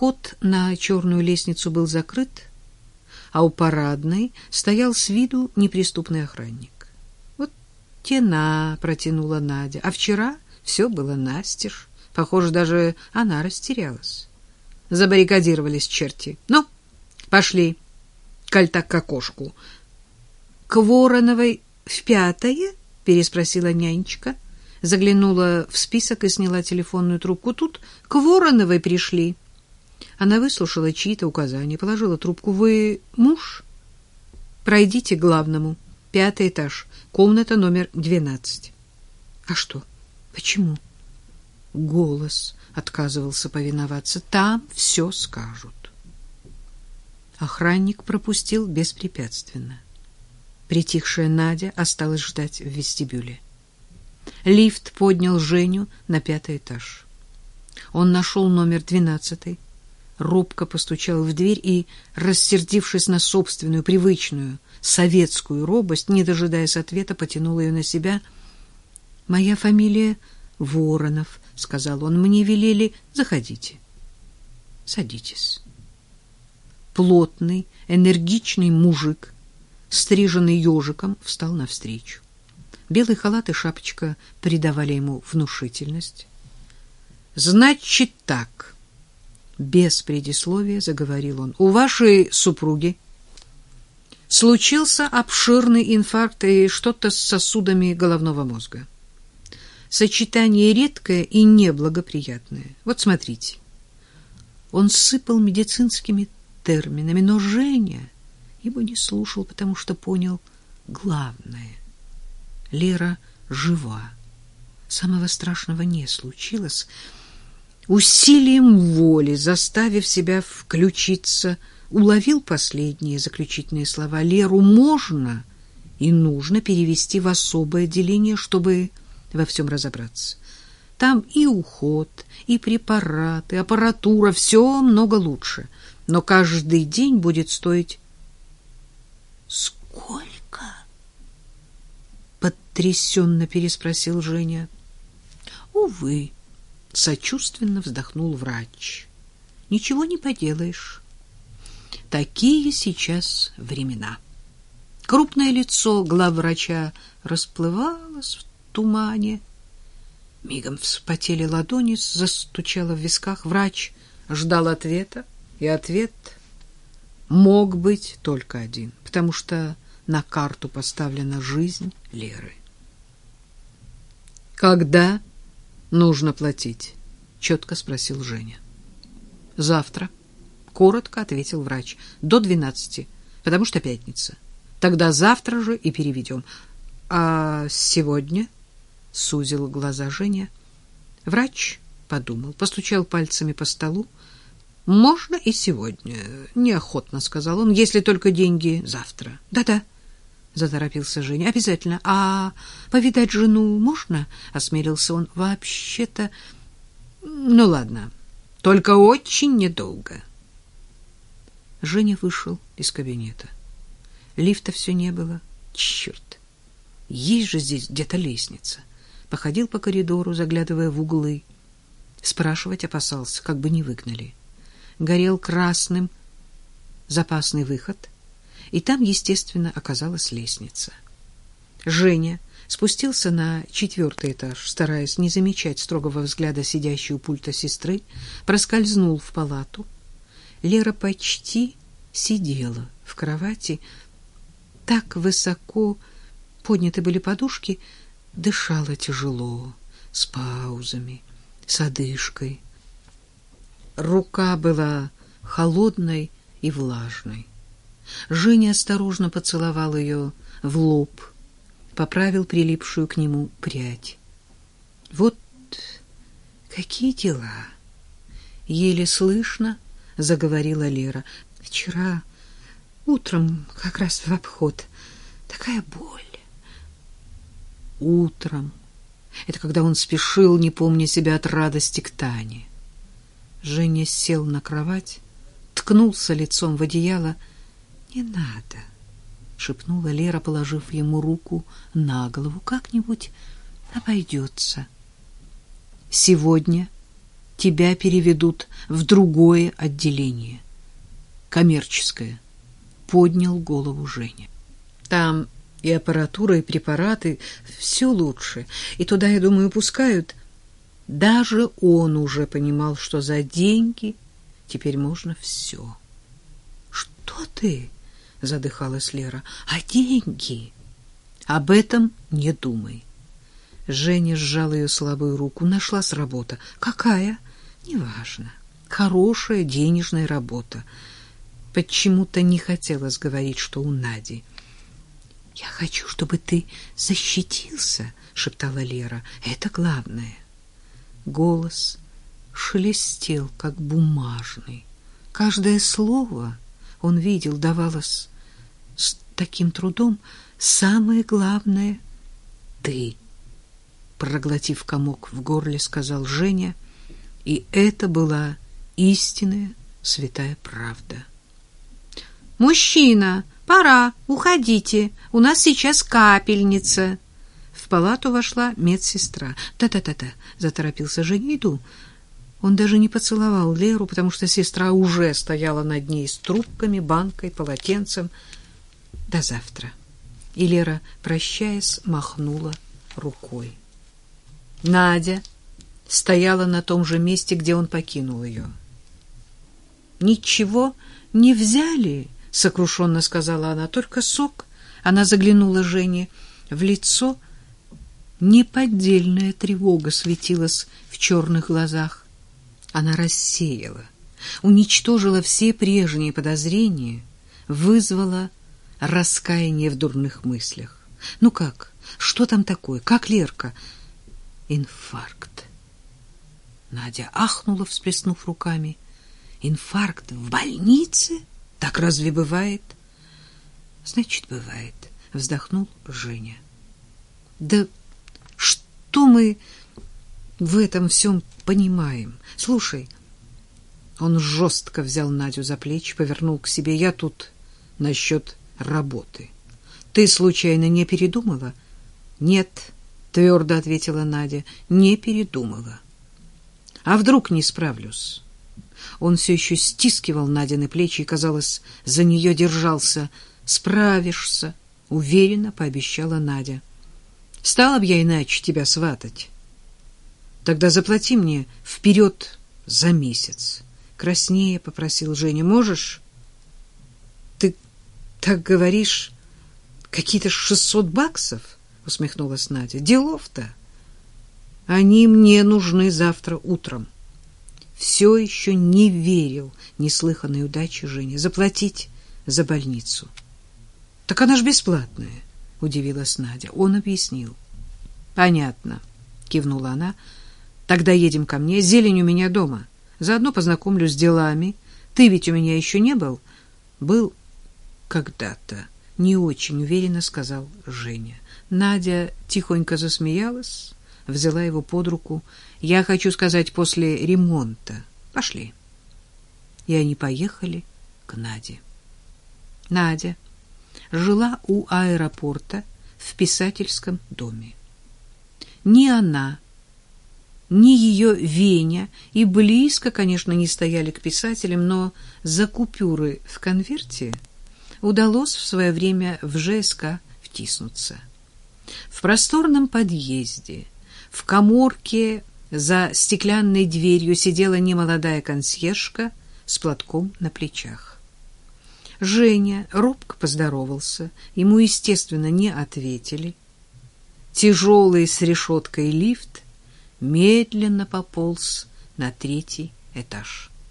Вход на черную лестницу был закрыт, а у парадной стоял с виду неприступный охранник. Вот тена, протянула Надя, а вчера все было настежь. Похоже, даже она растерялась. Забаррикадировались черти. Ну, пошли, коль так к окошку. — К Вороновой в 5-е? — переспросила нянечка. Заглянула в список и сняла телефонную трубку. Тут к Вороновой пришли. Она выслушала чьи-то указания, положила трубку. — Вы муж? Пройдите к главному. 5-й этаж, комната номер 12. — А что? Почему? Голос отказывался повиноваться. Там все скажут. Охранник пропустил беспрепятственно. Притихшая Надя осталась ждать в вестибюле. Лифт поднял Женю на 5-й этаж. Он нашел номер 12, робко постучал в дверь и, рассердившись на собственную привычную советскую робость, не дожидаясь ответа, потянул ее на себя. — Моя фамилия Воронов, — сказал он. — Мне велели. Заходите. Садитесь. Плотный, энергичный мужик, стриженный ежиком, встал навстречу. Белый халат и шапочка придавали ему внушительность. — Значит так, — без предисловия заговорил он, — у вашей супруги случился обширный инфаркт и что-то с сосудами головного мозга. Сочетание редкое и неблагоприятное. Вот смотрите. Он сыпал медицинскими терминами, но Женя его не слушал, потому что понял главное. Лера жива. Самого страшного не случилось. Усилием воли, заставив себя включиться, уловил последние заключительные слова. Леру можно и нужно перевести в особое отделение, чтобы во всем разобраться. Там и уход, и препараты, аппаратура, все много лучше. Но каждый день будет стоить... Сколько? Потрясенно переспросил Женя. Увы, сочувственно вздохнул врач. Ничего не поделаешь. Такие сейчас времена. Крупное лицо главврача расплывалось в тумане. Мигом вспотели ладони, застучало в висках. Врач ждал ответа, и ответ мог быть только один, потому что на карту поставлена жизнь Леры. «Когда нужно платить?» — четко спросил Женя. «Завтра», — коротко ответил врач, — «до 12, потому что пятница. Тогда завтра же и переведем. А сегодня?» — сузил глаза Женя. Врач подумал, постучал пальцами по столу. «Можно и сегодня», — неохотно сказал он, — «если только деньги завтра». «Да-да», — заторопился Женя, — «обязательно. А повидать жену можно?» — осмелился он. «Вообще-то... Ну, ладно, только очень недолго». Женя вышел из кабинета. Лифта все не было. Черт! Есть же здесь где-то лестница. Походил по коридору, заглядывая в углы. Спрашивать опасался, как бы не выгнали. Горел красным запасный выход, и там, естественно, оказалась лестница. Женя спустился на 4-й этаж, стараясь не замечать строгого взгляда сидящей у пульта сестры, проскользнул в палату. Лера почти сидела в кровати. Так высоко подняты были подушки, дышала тяжело, с паузами, с одышкой. Рука была холодной и влажной. Женя осторожно поцеловал ее в лоб, поправил прилипшую к нему прядь. «Вот какие дела!» — еле слышно заговорила Лера. «Вчера утром как раз в обход. Такая боль». Утром. Это когда он спешил, не помня себя от радости, к Тане. Женя сел на кровать, ткнулся лицом в одеяло. «Не надо», — шепнула Лера, положив ему руку на голову. «Как-нибудь обойдется». «Сегодня тебя переведут в другое отделение, коммерческое, поднял голову Женя. Там и аппаратура, и препараты, все лучше. И туда, я думаю, пускают. Даже он уже понимал, что за деньги теперь можно все. Что ты? Задыхалась Лера. А деньги? Об этом не думай. Женя сжал ее слабую руку. Нашлась работа. Какая? Неважно. Хорошая денежная работа. Почему-то не хотелось говорить, что у Нади. «Я хочу, чтобы ты защитился», — шептала Лера. «Это главное». Голос шелестел, как бумажный. Каждое слово, он видел, давалось с таким трудом. «Самое главное — ты», — проглотив комок в горле, сказал Женя, и это была истинная святая правда. «Мужчина, пора, уходите, у нас сейчас капельница». В палату вошла медсестра. «Да-да-да-да», — заторопился Женя, — «иду». Он даже не поцеловал Леру, потому что сестра уже стояла над ней с трубками, банкой, полотенцем. «До завтра». И Лера, прощаясь, махнула рукой. Надя стояла на том же месте, где он покинул ее. «Ничего не взяли?» — сокрушенно сказала она. «Только сок». Она заглянула Жене в лицо. Неподдельная тревога светилась в черных глазах. Она рассеяла, уничтожила все прежние подозрения, вызвала раскаяние в дурных мыслях. «Ну как? Что там такое? Как Лерка?» «Инфаркт». Надя ахнула, всплеснув руками. «Инфаркт в больнице? Так разве бывает?» «Значит, бывает», — вздохнул Женя. «Да что мы в этом всем понимаем? Слушай». Он жестко взял Надю за плечи, повернул к себе. «Я тут насчет работы. Ты случайно не передумала?» «Нет», — твердо ответила Надя, — «не передумала». «А вдруг не справлюсь?» Он все еще стискивал Надины плечи и, казалось, за нее держался. «Справишься», — уверенно пообещала Надя. «Стала б я иначе тебя сватать. Тогда заплати мне вперед за месяц». Краснее попросил Женя. «Можешь?» «Ты так говоришь, какие-то 600 баксов?» — усмехнулась Надя. «Делов-то. Они мне нужны завтра утром». Все еще не верил неслыханной удаче Жене. «Заплатить за больницу». «Так она ж бесплатная», — удивилась Надя. Он объяснил. «Понятно», — кивнула она. «Тогда едем ко мне. Зелень у меня дома. Заодно познакомлюсь с делами. Ты ведь у меня еще не был?» «Был когда-то», — не очень уверенно сказал Женя. Надя тихонько засмеялась, взяла его под руку. «Я хочу сказать, после ремонта. Пошли». И они поехали к Наде. Надя жила у аэропорта в писательском доме. Ни она, ни ее Веня и близко, конечно, не стояли к писателям, но за купюры в конверте удалось в свое время в ЖСК втиснуться. В просторном подъезде, в каморке за стеклянной дверью сидела немолодая консьержка с платком на плечах. Женя робко поздоровался, ему, естественно, не ответили. Тяжелый с решеткой лифт медленно пополз на 3-й этаж.